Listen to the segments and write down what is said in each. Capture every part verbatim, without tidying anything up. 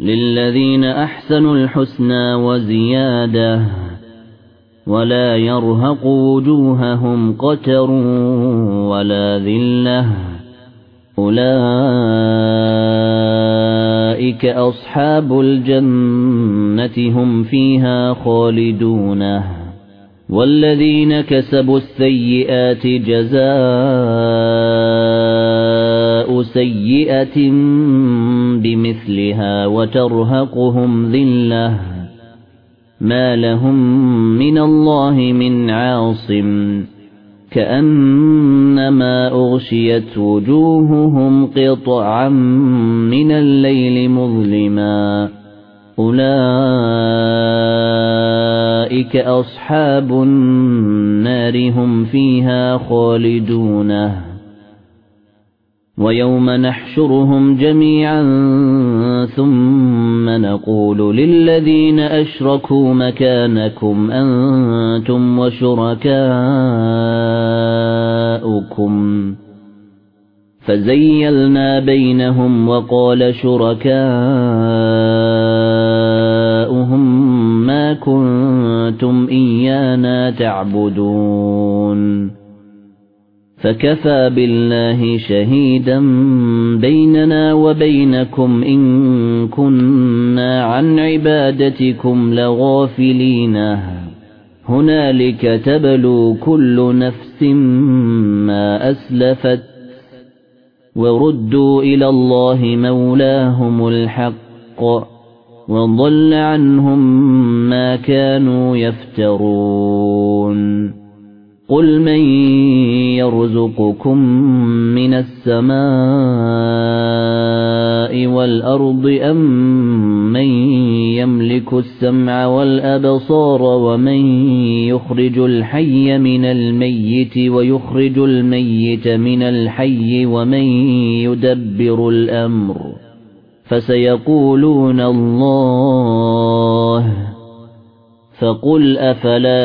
للذين أحسنوا الحسنى وزيادة ولا يرهق وجوههم قتر ولا ذلة أولئك أصحاب الجنة هم فيها خالدون والذين كسبوا السيئات جزاء سيئة بمثلها وترهقهم ذلة ما لهم من الله من عاصم كأنما أغشيت وجوههم قطعا من الليل مظلما أولئك أصحاب النار هم فيها خالدون ويوم نحشرهم جميعا ثم نقول للذين أشركوا مكانكم أنتم وشركاؤكم فزيلنا بينهم وقال شركاؤهم ما كنتم إيانا تعبدون فكفى بالله شهيدا بيننا وبينكم إن كنا عن عبادتكم لغافلين هنالك تبلو كل نفس ما أسلفت وردوا إلى الله مولاهم الحق وضل عنهم ما كانوا يفترون قل من يرزقكم من السماء والأرض أم من يملك السمع والأبصار ومن يخرج الحي من الميت ويخرج الميت من الحي ومن يدبر الأمر فسيقولون الله فقل أفلا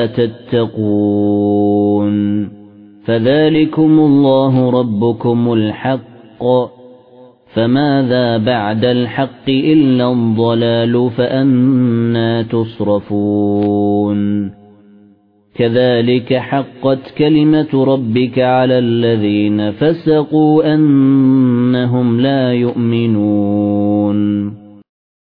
تتقون فذلكم الله ربكم الحق فماذا بعد الحق إلا الضلال فأنى تصرفون كذلك حقت كلمة ربك على الذين فسقوا أنهم لا يؤمنون